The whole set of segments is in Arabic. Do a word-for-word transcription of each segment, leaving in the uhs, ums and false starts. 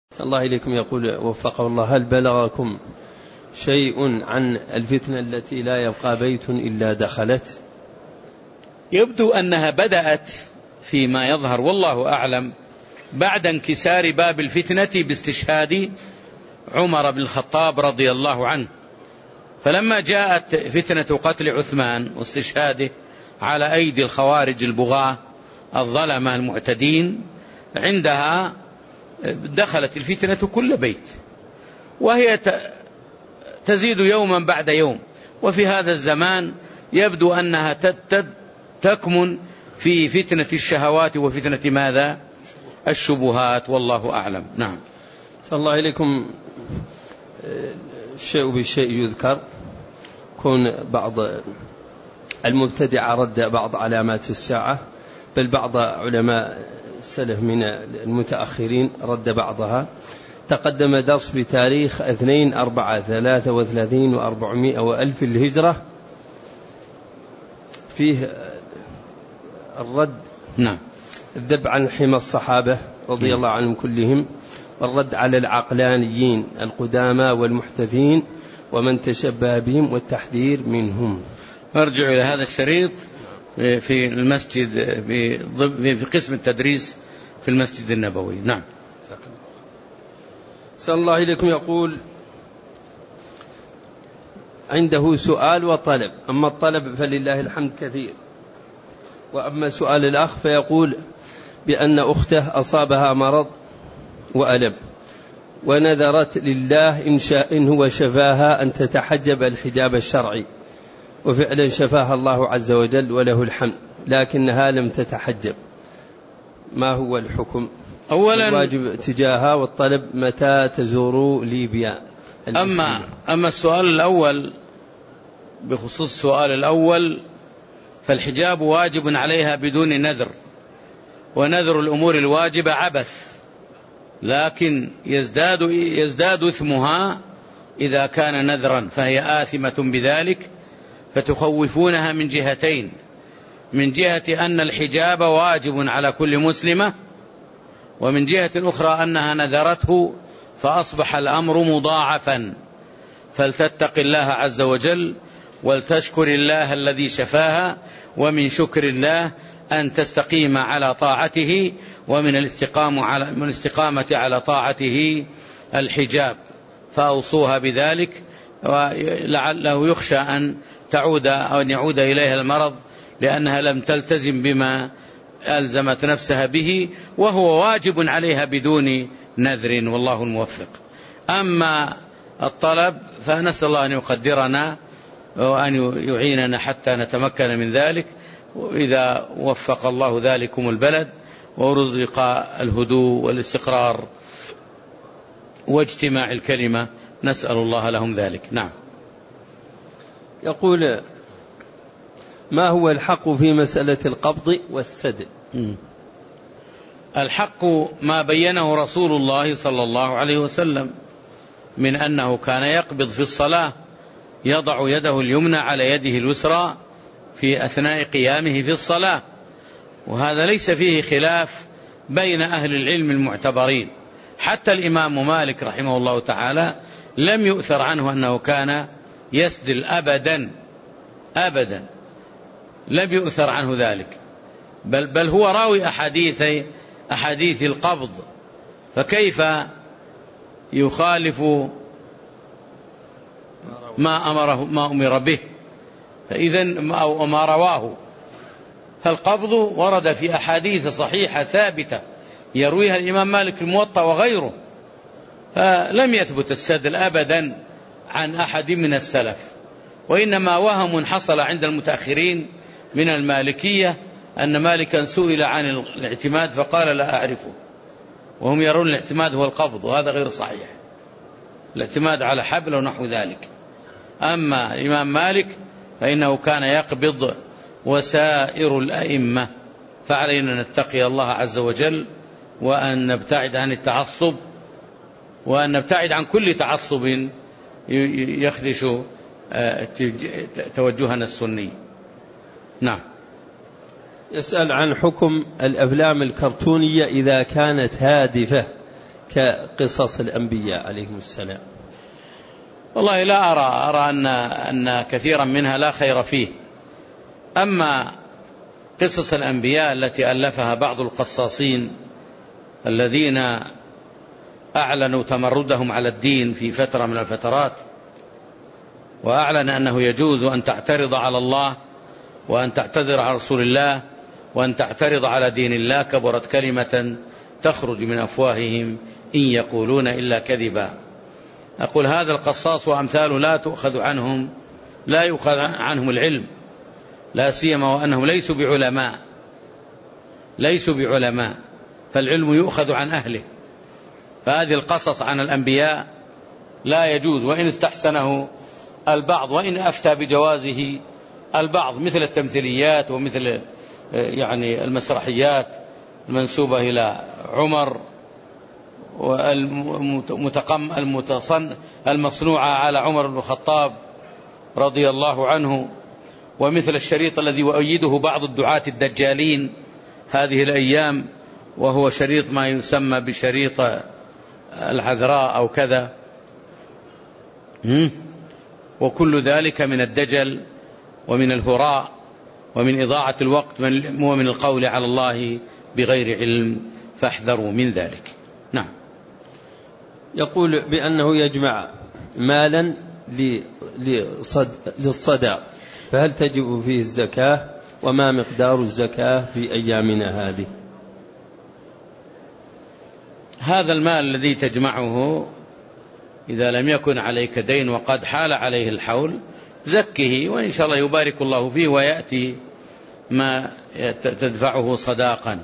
الله إليكم يقول وفقه الله: هل بلغكم شيء عن الفتنة التي لا يبقى بيت إلا دخلت؟ يبدو أنها بدأت فيما يظهر والله أعلم بعد انكسار باب الفتنة باستشهاد عمر بن الخطاب رضي الله عنه، فلما جاءت فتنة قتل عثمان واستشهاده على أيدي الخوارج البغاة الظلمة المعتدين، عندها دخلت الفتنة كل بيت، وهي تزيد يوما بعد يوم، وفي هذا الزمان يبدو أنها تكمن في فتنة الشهوات وفتنة ماذا؟ الشبهات، والله أعلم. نعم. صلى الله إليكم. الشيء بالشيء يذكر، كون بعض المبتدع رد بعض علامات الساعة، بل بعض علماء السلف من المتأخرين رد بعضها. تقدم درس بتاريخ اثنين أربعة ثلاثة وثلاثين وأربعمائة وألف الهجرة فيه الرد نعم الذب عن حمى الصحابة رضي الله عنهم كلهم، والرد على العقلانيين القدامى والمحدثين ومن تشبه بهم، والتحذير منهم. ارجعوا إلى هذا الشريط في المسجد في قسم التدريس في المسجد النبوي. نعم. صلى الله إليكم يقول عنده سؤال وطلب، أما الطلب فلله الحمد كثير، وأما سؤال الأخ فيقول بأن أخته أصابها مرض وألم، ونذرت لله إن شاء إن هو شفاها أن تتحجب الحجاب الشرعي، وفعلا شفاها الله عز وجل وله الحمد، لكنها لم تتحجب. ما هو الحكم؟ أولا الواجب تجاهها، والطلب متى تزور ليبيا؟ أما, أما السؤال الأول، بخصوص السؤال الأول، فالحجاب واجب عليها بدون نذر، ونذر الأمور الواجبة عبث، لكن يزداد, يزداد إثمها إذا كان نذرا، فهي آثمة بذلك. فتخوفونها من جهتين: من جهة أن الحجاب واجب على كل مسلمة، ومن جهة أخرى أنها نذرته فأصبح الأمر مضاعفا. فلتتق الله عز وجل ولتشكر الله الذي شفاها، ومن شكر الله أن تستقيم على طاعته، ومن الاستقامة على, من الاستقامة على طاعته الحجاب، فأوصوها بذلك، ولعله يخشى أن تعود أو أن يعود إليها المرض لأنها لم تلتزم بما ألزمت نفسها به، وهو واجب عليها بدون نذر، والله الموفق. أما الطلب فنسأل الله أن يقدرنا وأن يعيننا حتى نتمكن من ذلك، وإذا وفق الله ذلكم البلد ورزق الهدوء والاستقرار واجتماع الكلمة، نسأل الله لهم ذلك. نعم. يقول: ما هو الحق في مسألة القبض والسدل؟ الحق ما بينه رسول الله صلى الله عليه وسلم من أنه كان يقبض في الصلاة، يضع يده اليمنى على يده اليسرى في أثناء قيامه في الصلاة، وهذا ليس فيه خلاف بين أهل العلم المعتبرين. حتى الإمام مالك رحمه الله تعالى لم يؤثر عنه أنه كان يسدل أبدا أبدا، لم يؤثر عنه ذلك، بل, بل هو راوي أحاديث أحاديث القبض، فكيف يخالف ما أمره ما أمر به؟ فإذن أو ما رواه. فالقبض ورد في أحاديث صحيحة ثابتة يرويها الإمام مالك في الموطأ وغيره، فلم يثبت السدل أبدا عن أحد من السلف، وإنما وهم حصل عند المتأخرين من المالكية أن مالكا سئل عن الاعتماد فقال لا أعرفه، وهم يرون الاعتماد هو القبض، وهذا غير صحيح، الاعتماد على حبل ونحو ذلك. أما الإمام مالك فإنه كان يقبض وسائر الأئمة، فعلينا نتقي الله عز وجل، وأن نبتعد عن التعصب، وأن نبتعد عن كل تعصب يخدش توجهنا السني. نعم. يسأل عن حكم الأفلام الكرتونية إذا كانت هادفة كقصص الأنبياء عليهم السلام؟ والله لا أرى أرى أن أن كثيرا منها لا خير فيه. أما قصص الأنبياء التي ألفها بعض القصاصين الذين أعلنوا تمردهم على الدين في فترة من الفترات، وأعلن أنه يجوز أن تعترض على الله وأن تعتذر على رسول الله وأن تعترض على دين الله، كبرت كلمة تخرج من أفواههم إن يقولون إلا كذبا. أقول هذا القصاص وأمثاله لا تؤخذ عنهم لا يؤخذ عنهم العلم، لا سيما وأنهم ليسوا بعلماء ليسوا بعلماء فالعلم يؤخذ عن أهله. فهذه القصص عن الأنبياء لا يجوز، وإن استحسنه البعض وإن أفتى بجوازه البعض، مثل التمثيليات ومثل يعني المسرحيات المنسوبة إلى عمر المصنوعة على عمر بن الخطاب رضي الله عنه، ومثل الشريط الذي يؤيده بعض الدعاة الدجالين هذه الأيام، وهو شريط ما يسمى بشريط العذراء أو كذا، وكل ذلك من الدجل ومن الهراء ومن إضاعة الوقت ومن القول على الله بغير علم، فاحذروا من ذلك. نعم. يقول بأنه يجمع مالا للصدقة، فهل تجب فيه الزكاة؟ وما مقدار الزكاة في أيامنا هذه؟ هذا المال الذي تجمعه إذا لم يكن عليك دين وقد حال عليه الحول زكه، وإن شاء الله يبارك الله فيه ويأتي ما تدفعه صداقا.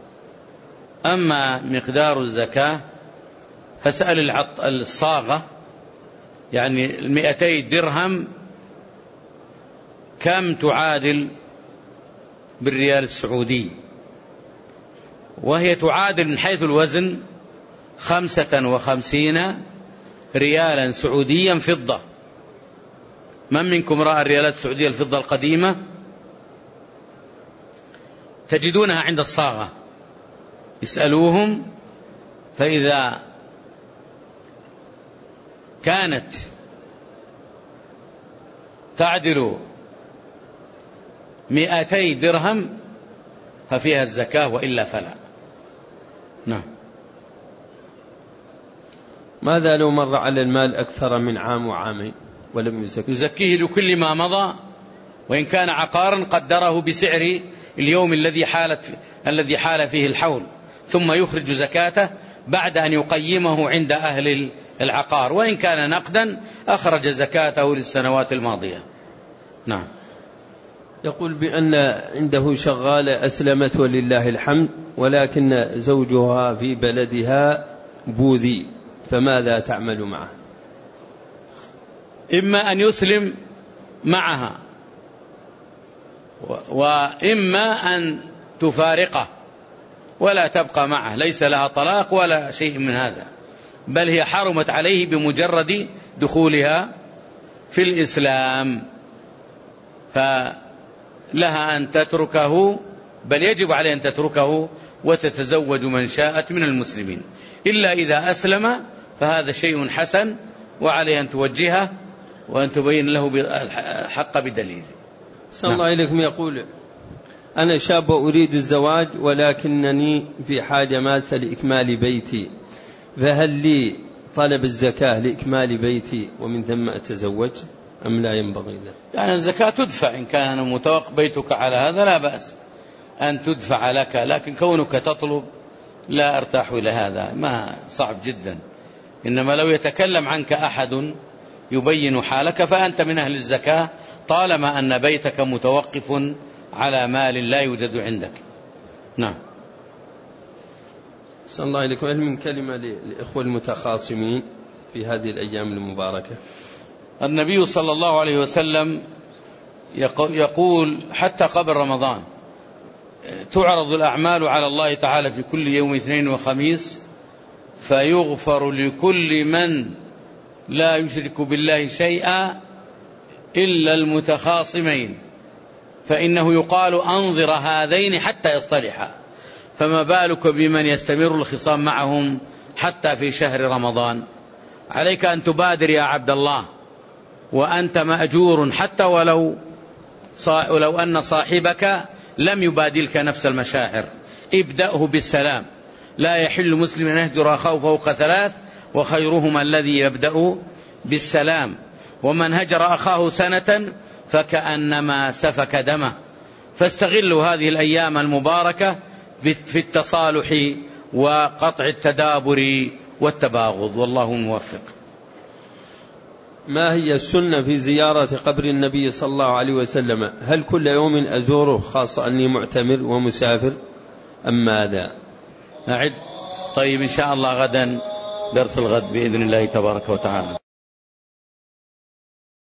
أما مقدار الزكاة فسأل الصاغة، يعني المئتي درهم كم تعادل بالريال السعودي؟ وهي تعادل من حيث الوزن خمسة وخمسين ريالا سعوديا فضة. من منكم رأى الريالات السعودية الفضة القديمة؟ تجدونها عند الصاغة، اسألوهم، فإذا كانت تعدل مئتي درهم ففيها الزكاة، وإلا فلا. نعم. ماذا لو مر على المال أكثر من عام وعامين ولم يزكيه؟ يزكيه لكل ما مضى، وإن كان عقارا قدره بسعر اليوم الذي حالت الذي حال فيه الحول، ثم يخرج زكاته بعد أن يقيمه عند أهل العقار، وإن كان نقدا أخرج زكاته للسنوات الماضية. نعم. يقول بأن عنده شغالة أسلمت ولله الحمد، ولكن زوجها في بلدها بوذي، فماذا تعمل معه؟ إما أن يسلم معها، وإما أن تفارقه ولا تبقى معه، ليس لها طلاق ولا شيء من هذا، بل هي حرمت عليه بمجرد دخولها في الإسلام، فلها أن تتركه، بل يجب عليه أن تتركه وتتزوج من شاءت من المسلمين، إلا إذا أسلم فهذا شيء حسن، وعليه أن توجهه وأن تبين له الحق بدليل. صلى الله عليكم. يقول أنا شاب أريد الزواج، ولكنني في حاجة ماسة لإكمال بيتي، فهل لي طلب الزكاة لإكمال بيتي ومن ثم أتزوج أم لا ينبغي له؟ يعني الزكاة تدفع إن كان متوقع بيتك على هذا، لا بأس أن تدفع لك، لكن كونك تطلب لا أرتاح إلى هذا، ما صعب جدا. إنما لو يتكلم عنك أحد يبين حالك فأنت من أهل الزكاة، طالما أن بيتك متوقف على مال لا يوجد عندك. نعم. صلى الله عليكم. هل من كلمة للإخوة المتخاصمين في هذه الأيام المباركة؟ النبي صلى الله عليه وسلم يقول حتى قبل رمضان تعرض الأعمال على الله تعالى في كل يوم اثنين وخميس، فيغفر لكل من لا يشرك بالله شيئا إلا المتخاصمين، فإنه يقال أنظر هذين حتى يصطلحا، فما بالك بمن يستمر الخصام معهم حتى في شهر رمضان. عليك أن تبادر يا عبد الله، وأنت مأجور حتى ولو ولو أن صاحبك لم يبادلك نفس المشاعر. ابدأه بالسلام. لا يحل مسلم أن يهجر أخاه فوق ثلاث، وخيرهما الذي يبدأ بالسلام. ومن هجر أخاه سنة فكأنما سفك دمه. فاستغلوا هذه الأيام المباركة في التصالح وقطع التدابر والتباغض، والله موفق. ما هي السنة في زيارة قبر النبي صلى الله عليه وسلم؟ هل كل يوم أزوره خاصة أني معتمر ومسافر أم ماذا؟ أعد. طيب إن شاء الله غدا درس الغد بإذن الله تبارك وتعالى.